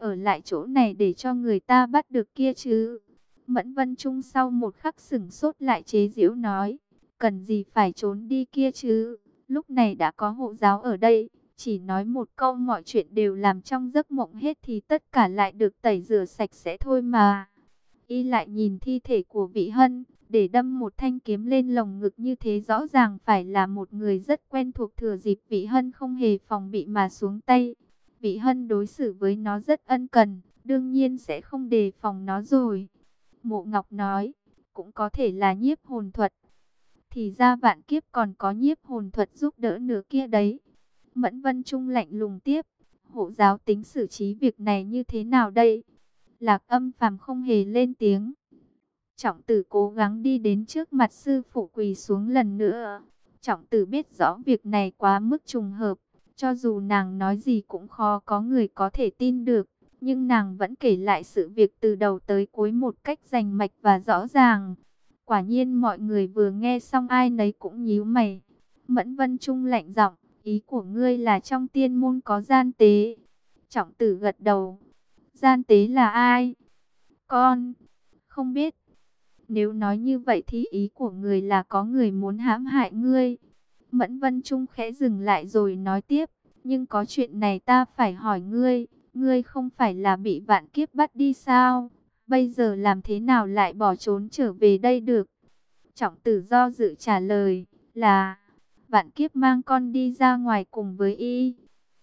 ở lại chỗ này để cho người ta bắt được kia chứ? Mẫn Vân Trung sau một khắc sửng sốt lại chế giễu nói, cần gì phải trốn đi kia chứ? Lúc này đã có hộ giáo ở đây, chỉ nói một câu mọi chuyện đều làm trong giấc mộng hết thì tất cả lại được tẩy rửa sạch sẽ thôi mà. Y lại nhìn thi thể của Vị Hân, để đâm một thanh kiếm lên lồng ngực như thế rõ ràng phải là một người rất quen thuộc. Thừa dịp Vị Hân không hề phòng bị mà xuống tay. Vị Hân đối xử với nó rất ân cần, đương nhiên sẽ không đề phòng nó rồi. Mộ Ngọc nói, cũng có thể là nhiếp hồn thuật. Thì ra Vạn Kiếp còn có nhiếp hồn thuật giúp đỡ nữa kia đấy. Mẫn Vân Trung lạnh lùng tiếp, hộ giáo tính xử trí việc này như thế nào đây? Lạc Âm Phàm không hề lên tiếng. Trọng Tử cố gắng đi đến trước mặt sư phụ quỳ xuống lần nữa. Trọng Tử biết rõ việc này quá mức trùng hợp, cho dù nàng nói gì cũng khó có người có thể tin được, nhưng nàng vẫn kể lại sự việc từ đầu tới cuối một cách rành mạch và rõ ràng. Quả nhiên mọi người vừa nghe xong ai nấy cũng nhíu mày. Mẫn Vân Trung lạnh giọng, ý của ngươi là trong tiên môn có gian tế? Trọng Tử gật đầu. Gian tế là ai? Con không biết. Nếu nói như vậy thì ý của người là có người muốn hãm hại ngươi. Mẫn Vân Trung khẽ dừng lại rồi nói tiếp, nhưng có chuyện này ta phải hỏi ngươi, ngươi không phải là bị Vạn Kiếp bắt đi sao? Bây giờ làm thế nào lại bỏ trốn trở về đây được? Trọng Tử do dự trả lời, là Vạn Kiếp mang con đi ra ngoài cùng với y.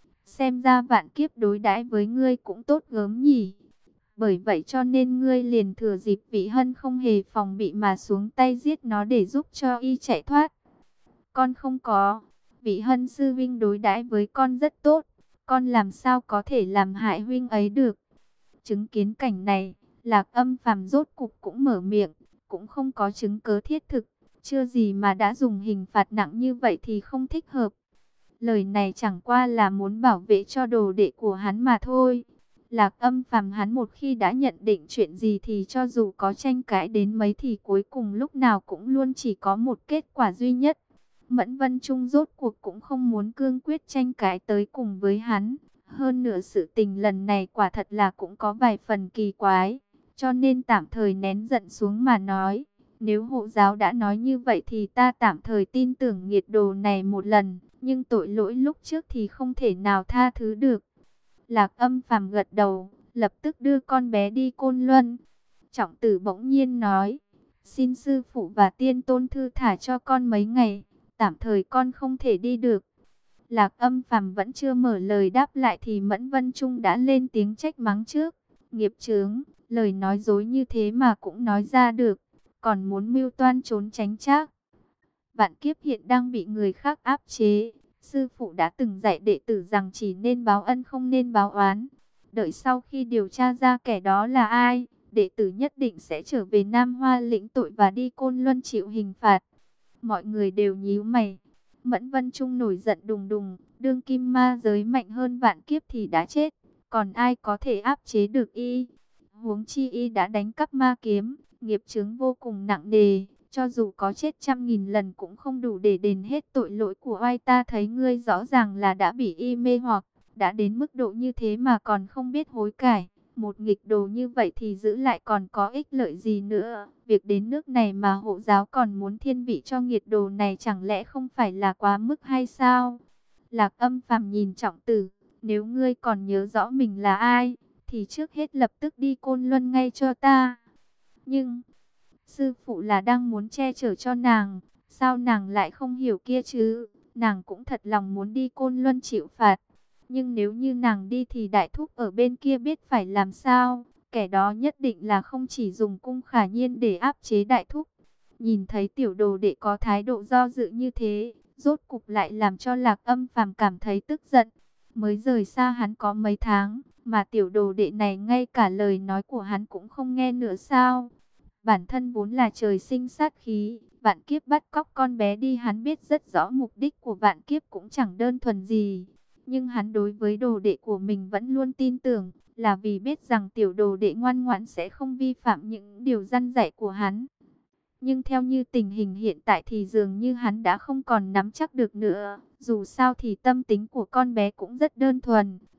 Xem ra Vạn Kiếp đối đãi với ngươi cũng tốt gớm nhỉ. Bởi vậy cho nên ngươi liền thừa dịp Vị Hân không hề phòng bị mà xuống tay giết nó để giúp cho y chạy thoát. Con không có. Vị Hân sư huynh đối đãi với con rất tốt. Con làm sao có thể làm hại huynh ấy được. Chứng kiến cảnh này, Lạc Âm Phàm rốt cục cũng mở miệng. Cũng không có chứng cớ thiết thực. Chưa gì mà đã dùng hình phạt nặng như vậy thì không thích hợp. Lời này chẳng qua là muốn bảo vệ cho đồ đệ của hắn mà thôi. Lạc Âm Phàm hắn một khi đã nhận định chuyện gì thì cho dù có tranh cãi đến mấy thì cuối cùng lúc nào cũng luôn chỉ có một kết quả duy nhất. Mẫn Vân Trung rốt cuộc cũng không muốn cương quyết tranh cãi tới cùng với hắn. Hơn nữa sự tình lần này quả thật là cũng có vài phần kỳ quái. Cho nên tạm thời nén giận xuống mà nói. Nếu hộ giáo đã nói như vậy thì ta tạm thời tin tưởng nghiệt đồ này một lần. Nhưng tội lỗi lúc trước thì không thể nào tha thứ được. Lạc Âm Phàm gật đầu, lập tức đưa con bé đi Côn Luân. Trọng Tử bỗng nhiên nói, xin sư phụ và tiên tôn thư thả cho con mấy ngày, tạm thời con không thể đi được. Lạc Âm Phàm vẫn chưa mở lời đáp lại thì Mẫn Vân Trung đã lên tiếng trách mắng trước. Nghiệp chướng, lời nói dối như thế mà cũng nói ra được, còn muốn mưu toan trốn tránh chắc. Vạn Kiếp hiện đang bị người khác áp chế. Sư phụ đã từng dạy đệ tử rằng chỉ nên báo ân không nên báo oán. Đợi sau khi điều tra ra kẻ đó là ai, đệ tử nhất định sẽ trở về Nam Hoa lĩnh tội và đi Côn Luân chịu hình phạt. Mọi người đều nhíu mày. Mẫn Vân Trung nổi giận đùng đùng, đương kim ma giới mạnh hơn Vạn Kiếp thì đã chết, còn ai có thể áp chế được y? Huống chi y đã đánh cắp ma kiếm, nghiệp chướng vô cùng nặng nề. Cho dù có chết trăm nghìn lần cũng không đủ để đền hết tội lỗi của oai. Ta thấy ngươi rõ ràng là đã bị y mê hoặc, đã đến mức độ như thế mà còn không biết hối cải. Một nghịch đồ như vậy thì giữ lại còn có ích lợi gì nữa. Việc đến nước này mà hộ giáo còn muốn thiên vị cho nghiệt đồ này chẳng lẽ không phải là quá mức hay sao? Lạc Âm Phàm nhìn Trọng Tử, nếu ngươi còn nhớ rõ mình là ai, thì trước hết lập tức đi Côn Luân ngay cho ta. Nhưng sư phụ là đang muốn che chở cho nàng, sao nàng lại không hiểu kia chứ? Nàng cũng thật lòng muốn đi Côn Luân chịu phạt. Nhưng nếu như nàng đi thì đại thúc ở bên kia biết phải làm sao? Kẻ đó nhất định là không chỉ dùng cung khả nhiên để áp chế đại thúc. Nhìn thấy tiểu đồ đệ có thái độ do dự như thế, rốt cục lại làm cho Lạc Âm Phàm cảm thấy tức giận. Mới rời xa hắn có mấy tháng, mà tiểu đồ đệ này ngay cả lời nói của hắn cũng không nghe nữa sao? Bản thân vốn là trời sinh sát khí, Vạn Kiếp bắt cóc con bé đi hắn biết rất rõ mục đích của Vạn Kiếp cũng chẳng đơn thuần gì. Nhưng hắn đối với đồ đệ của mình vẫn luôn tin tưởng, là vì biết rằng tiểu đồ đệ ngoan ngoãn sẽ không vi phạm những điều răn dạy của hắn. Nhưng theo như tình hình hiện tại thì dường như hắn đã không còn nắm chắc được nữa. Dù sao thì tâm tính của con bé cũng rất đơn thuần,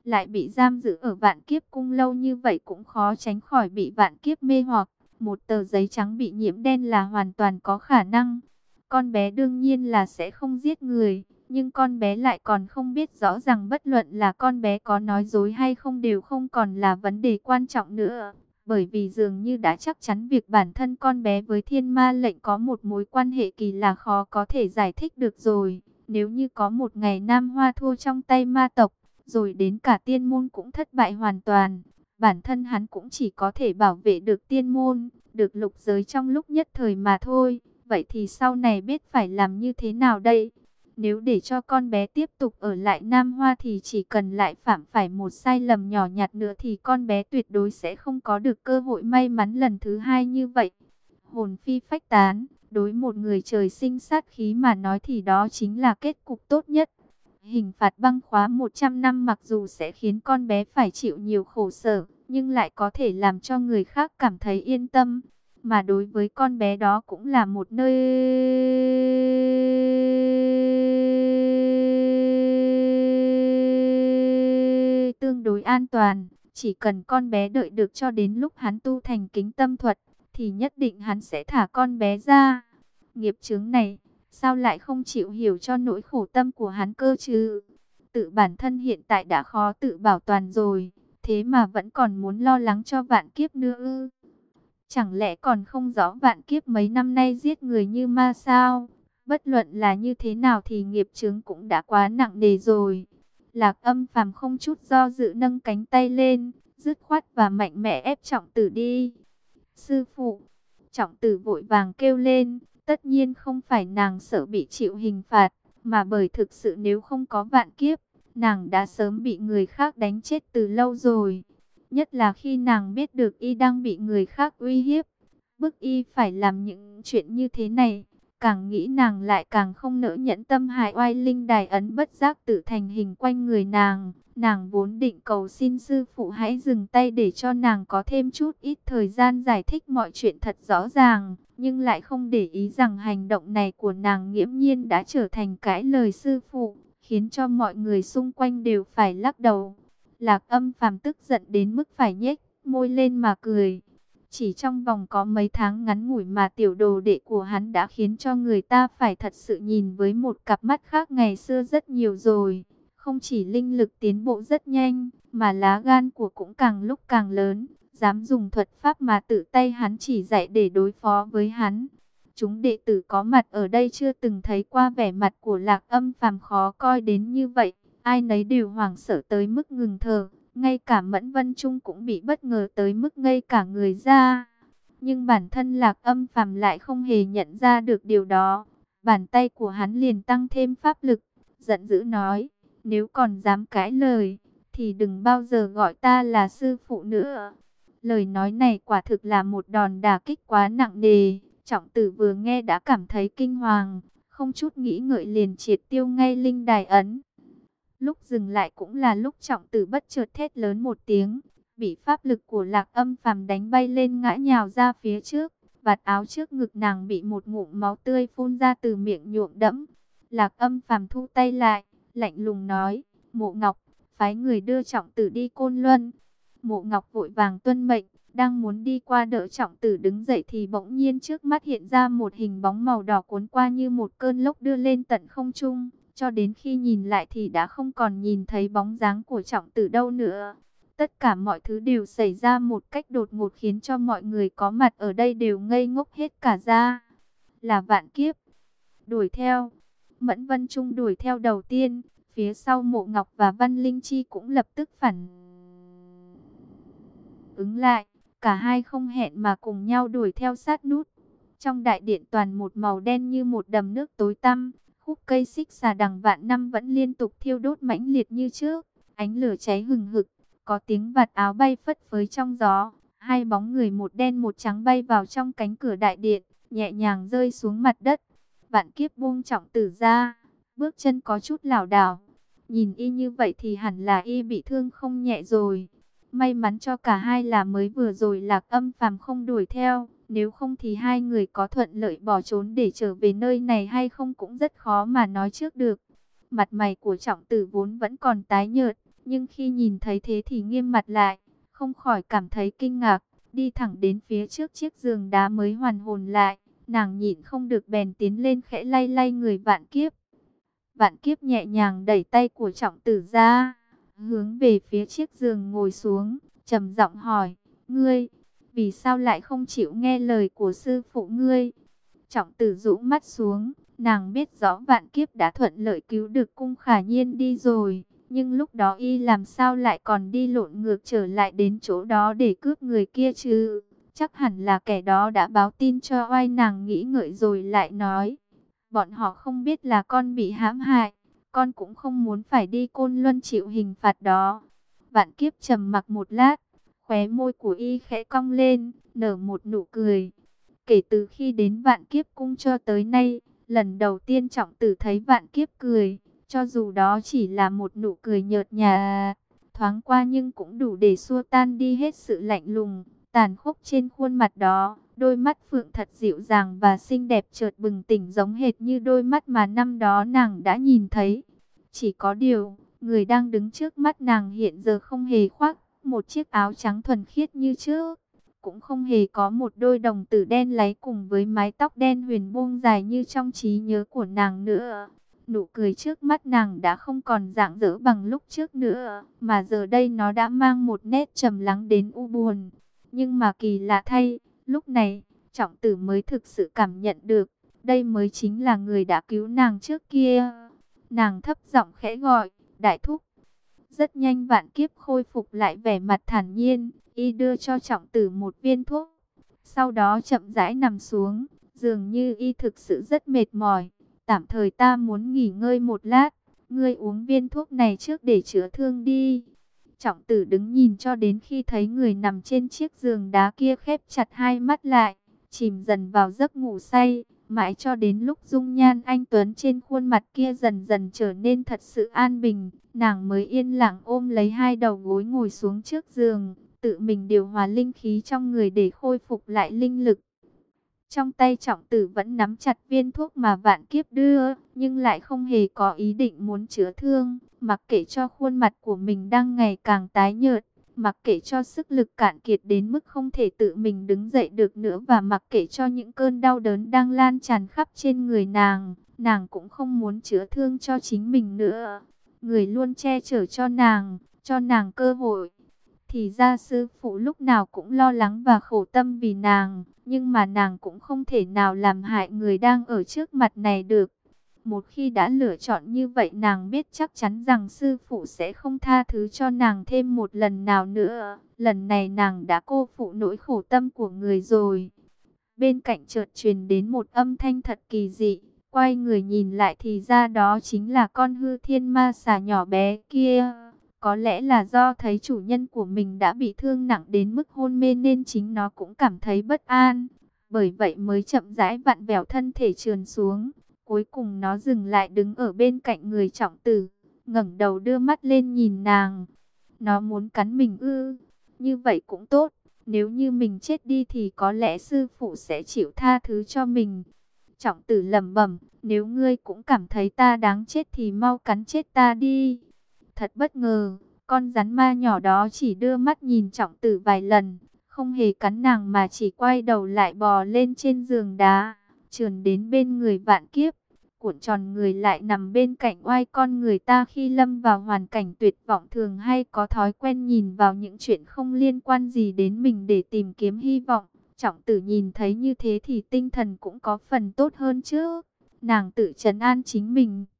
lại bị giam giữ ở Vạn Kiếp Cung lâu như vậy cũng khó tránh khỏi bị vạn kiếp mê hoặc. Một tờ giấy trắng bị nhiễm đen là hoàn toàn có khả năng. Con bé đương nhiên là sẽ không giết người, nhưng con bé lại còn không biết rõ rằng bất luận là con bé có nói dối hay không đều không còn là vấn đề quan trọng nữa. Bởi vì dường như đã chắc chắn việc bản thân con bé với thiên ma lệnh có một mối quan hệ kỳ lạ khó có thể giải thích được rồi. Nếu như có một ngày Nam Hoa thua trong tay ma tộc, rồi đến cả tiên môn cũng thất bại hoàn toàn, bản thân hắn cũng chỉ có thể bảo vệ được tiên môn, được lục giới trong lúc nhất thời mà thôi. Vậy thì sau này biết phải làm như thế nào đây? Nếu để cho con bé tiếp tục ở lại Nam Hoa thì chỉ cần lại phạm phải một sai lầm nhỏ nhặt nữa thì con bé tuyệt đối sẽ không có được cơ hội may mắn lần thứ hai như vậy. Hồn phi phách tán, đối một người trời sinh sát khí mà nói thì đó chính là kết cục tốt nhất. Hình phạt băng khóa một trăm năm mặc dù sẽ khiến con bé phải chịu nhiều khổ sở, nhưng lại có thể làm cho người khác cảm thấy yên tâm. Mà đối với con bé đó cũng là một nơi tương đối an toàn. Chỉ cần con bé đợi được cho đến lúc hắn tu thành kính tâm thuật, thì nhất định hắn sẽ thả con bé ra. Nghiệp chướng này, sao lại không chịu hiểu cho nỗi khổ tâm của hắn cơ chứ? Tự bản thân hiện tại đã khó tự bảo toàn rồi, thế mà vẫn còn muốn lo lắng cho vạn kiếp nữa ư? Chẳng lẽ còn không rõ vạn kiếp mấy năm nay giết người như ma sao? Bất luận là như thế nào thì nghiệp chướng cũng đã quá nặng nề rồi. Lạc Âm Phàm không chút do dự nâng cánh tay lên, dứt khoát và mạnh mẽ ép Trọng Tử đi. Sư phụ! Trọng Tử vội vàng kêu lên, tất nhiên không phải nàng sợ bị chịu hình phạt, mà bởi thực sự nếu không có vạn kiếp, nàng đã sớm bị người khác đánh chết từ lâu rồi. Nhất là khi nàng biết được y đang bị người khác uy hiếp, bức y phải làm những chuyện như thế này. Càng nghĩ nàng lại càng không nỡ nhẫn tâm hại oai linh đài ấn bất giác tự thành hình quanh người nàng. Nàng vốn định cầu xin sư phụ hãy dừng tay để cho nàng có thêm chút ít thời gian giải thích mọi chuyện thật rõ ràng. Nhưng lại không để ý rằng hành động này của nàng nghiễm nhiên đã trở thành cãi lời sư phụ, khiến cho mọi người xung quanh đều phải lắc đầu. Lạc Âm Phàm tức giận đến mức phải nhếch môi lên mà cười. Chỉ trong vòng có mấy tháng ngắn ngủi mà tiểu đồ đệ của hắn đã khiến cho người ta phải thật sự nhìn với một cặp mắt khác ngày xưa rất nhiều rồi. Không chỉ linh lực tiến bộ rất nhanh, mà lá gan của cũng càng lúc càng lớn, dám dùng thuật pháp mà tự tay hắn chỉ dạy để đối phó với hắn. Chúng đệ tử có mặt ở đây chưa từng thấy qua vẻ mặt của Lạc Âm Phàm khó coi đến như vậy. Ai nấy đều hoảng sợ tới mức ngừng thở, ngay cả Mẫn Vân Trung cũng bị bất ngờ tới mức ngây cả người ra. Nhưng bản thân Lạc Âm Phàm lại không hề nhận ra được điều đó. Bàn tay của hắn liền tăng thêm pháp lực, giận dữ nói, nếu còn dám cãi lời, thì đừng bao giờ gọi ta là sư phụ nữa. Lời nói này quả thực là một đòn đả kích quá nặng nề. Trọng Tử vừa nghe đã cảm thấy kinh hoàng, không chút nghĩ ngợi liền triệt tiêu ngay linh đài ấn. Lúc dừng lại cũng là lúc Trọng Tử bất chợt thét lớn một tiếng, bị pháp lực của Lạc Âm Phàm đánh bay lên ngã nhào ra phía trước. Vạt áo trước ngực nàng bị một ngụm máu tươi phun ra từ miệng nhuộm đẫm. Lạc Âm Phàm thu tay lại, lạnh lùng nói, Mộ Ngọc, phái người đưa Trọng Tử đi Côn Luân. Mộ Ngọc vội vàng tuân mệnh, đang muốn đi qua đỡ Trọng Tử đứng dậy thì bỗng nhiên trước mắt hiện ra một hình bóng màu đỏ cuốn qua như một cơn lốc đưa lên tận không trung. Cho đến khi nhìn lại thì đã không còn nhìn thấy bóng dáng của Trọng Tử đâu nữa. Tất cả mọi thứ đều xảy ra một cách đột ngột khiến cho mọi người có mặt ở đây đều ngây ngốc hết cả ra. Là vạn kiếp. Đuổi theo. Mẫn Vân Trung đuổi theo đầu tiên. Phía sau Mộ Ngọc và Văn Linh Chi cũng lập tức phản ứng lại. Cả hai không hẹn mà cùng nhau đuổi theo sát nút. Trong đại điện toàn một màu đen như một đầm nước tối tăm. Khúc cây xích xà đằng vạn năm vẫn liên tục thiêu đốt mãnh liệt như trước. Ánh lửa cháy hừng hực. Có tiếng vạt áo bay phất phới trong gió. Hai bóng người một đen một trắng bay vào trong cánh cửa đại điện, nhẹ nhàng rơi xuống mặt đất. Vạn kiếp buông Trọng Tử ra, bước chân có chút lảo đảo. Nhìn y như vậy thì hẳn là y bị thương không nhẹ rồi. May mắn cho cả hai là mới vừa rồi Lạc Âm Phàm không đuổi theo. Nếu không thì hai người có thuận lợi bỏ trốn để trở về nơi này hay không cũng rất khó mà nói trước được. Mặt mày của Trọng Tử vốn vẫn còn tái nhợt, Nhưng khi nhìn thấy thế thì nghiêm mặt lại, không khỏi cảm thấy kinh ngạc, đi thẳng đến phía trước chiếc giường đá mới hoàn hồn lại. Nàng nhịn không được bèn tiến lên khẽ lay lay người Vạn Kiếp. Vạn Kiếp nhẹ nhàng đẩy tay của Trọng Tử ra, hướng về phía chiếc giường ngồi xuống, trầm giọng hỏi, ngươi, vì sao lại không chịu nghe lời của sư phụ ngươi? Trọng Tử rũ mắt xuống, nàng biết rõ Vạn Kiếp đã thuận lợi cứu được Cung Khả Nhiên đi rồi, nhưng lúc đó y làm sao lại còn đi lộn ngược trở lại đến chỗ đó để cướp người kia chứ? Chắc hẳn là kẻ đó đã báo tin cho oai. Nàng nghĩ ngợi rồi lại nói, bọn họ không biết là con bị hãm hại, con cũng không muốn phải đi Côn Luân chịu hình phạt đó. Vạn Kiếp trầm mặc một lát, khóe môi của y khẽ cong lên, nở một nụ cười. Kể từ khi đến Vạn Kiếp cung cho tới nay, lần đầu tiên Trọng Tử thấy Vạn Kiếp cười, cho dù đó chỉ là một nụ cười nhợt nhạt, thoáng qua nhưng cũng đủ để xua tan đi hết sự lạnh lùng, tàn khốc trên khuôn mặt đó. Đôi mắt phượng thật dịu dàng và xinh đẹp chợt bừng tỉnh giống hệt như đôi mắt mà năm đó nàng đã nhìn thấy. Chỉ có điều, người đang đứng trước mắt nàng hiện giờ không hề khoác một chiếc áo trắng thuần khiết như trước, cũng không hề có một đôi đồng tử đen láy cùng với mái tóc đen huyền buông dài như trong trí nhớ của nàng nữa. Nụ cười trước mắt nàng đã không còn rạng rỡ bằng lúc trước nữa, mà giờ đây nó đã mang một nét trầm lắng đến u buồn. Nhưng mà kỳ lạ thay, lúc này, Trọng Tử mới thực sự cảm nhận được, đây mới chính là người đã cứu nàng trước kia. Nàng thấp giọng khẽ gọi, đại thúc. Rất nhanh Vạn Kiếp khôi phục lại vẻ mặt thản nhiên, y đưa cho Trọng Tử một viên thuốc. Sau đó chậm rãi nằm xuống, dường như y thực sự rất mệt mỏi. Tạm thời ta muốn nghỉ ngơi một lát, ngươi uống viên thuốc này trước để chữa thương đi. Trọng Tử đứng nhìn cho đến khi thấy người nằm trên chiếc giường đá kia khép chặt hai mắt lại, chìm dần vào giấc ngủ say, mãi cho đến lúc dung nhan anh tuấn trên khuôn mặt kia dần dần trở nên thật sự an bình, nàng mới yên lặng ôm lấy hai đầu gối ngồi xuống trước giường, tự mình điều hòa linh khí trong người để khôi phục lại linh lực. Trong tay Trọng Tử vẫn nắm chặt viên thuốc mà Vạn Kiếp đưa, nhưng lại không hề có ý định muốn chữa thương, mặc kệ cho khuôn mặt của mình đang ngày càng tái nhợt, mặc kệ cho sức lực cạn kiệt đến mức không thể tự mình đứng dậy được nữa, và mặc kệ cho những cơn đau đớn đang lan tràn khắp trên người nàng, nàng cũng không muốn chữa thương cho chính mình nữa. Người luôn che chở cho nàng, cho nàng cơ hội. Thì ra sư phụ lúc nào cũng lo lắng và khổ tâm vì nàng, nhưng mà nàng cũng không thể nào làm hại người đang ở trước mặt này được. Một khi đã lựa chọn như vậy, nàng biết chắc chắn rằng sư phụ sẽ không tha thứ cho nàng thêm một lần nào nữa. Lần này nàng đã cô phụ nỗi khổ tâm của người rồi. Bên cạnh chợt truyền đến một âm thanh thật kỳ dị. Quay người nhìn lại thì ra đó chính là con hư thiên ma xà nhỏ bé kia. Có lẽ là do thấy chủ nhân của mình đã bị thương nặng đến mức hôn mê nên chính nó cũng cảm thấy bất an. Bởi vậy mới chậm rãi vặn vẹo thân thể trườn xuống. Cuối cùng nó dừng lại đứng ở bên cạnh người Trọng Tử, ngẩng đầu đưa mắt lên nhìn nàng. Nó muốn cắn mình ư? Như vậy cũng tốt. Nếu như mình chết đi thì có lẽ sư phụ sẽ chịu tha thứ cho mình. Trọng Tử lẩm bẩm, nếu ngươi cũng cảm thấy ta đáng chết thì mau cắn chết ta đi. Thật bất ngờ, con rắn ma nhỏ đó chỉ đưa mắt nhìn Trọng Tử vài lần, không hề cắn nàng mà chỉ quay đầu lại bò lên trên giường đá, trườn đến bên người Vạn Kiếp, cuộn tròn người lại nằm bên cạnh oai. Con người ta khi lâm vào hoàn cảnh tuyệt vọng thường hay có thói quen nhìn vào những chuyện không liên quan gì đến mình để tìm kiếm hy vọng. Trọng Tử nhìn thấy như thế thì tinh thần cũng có phần tốt hơn chứ. Nàng tự trấn an chính mình,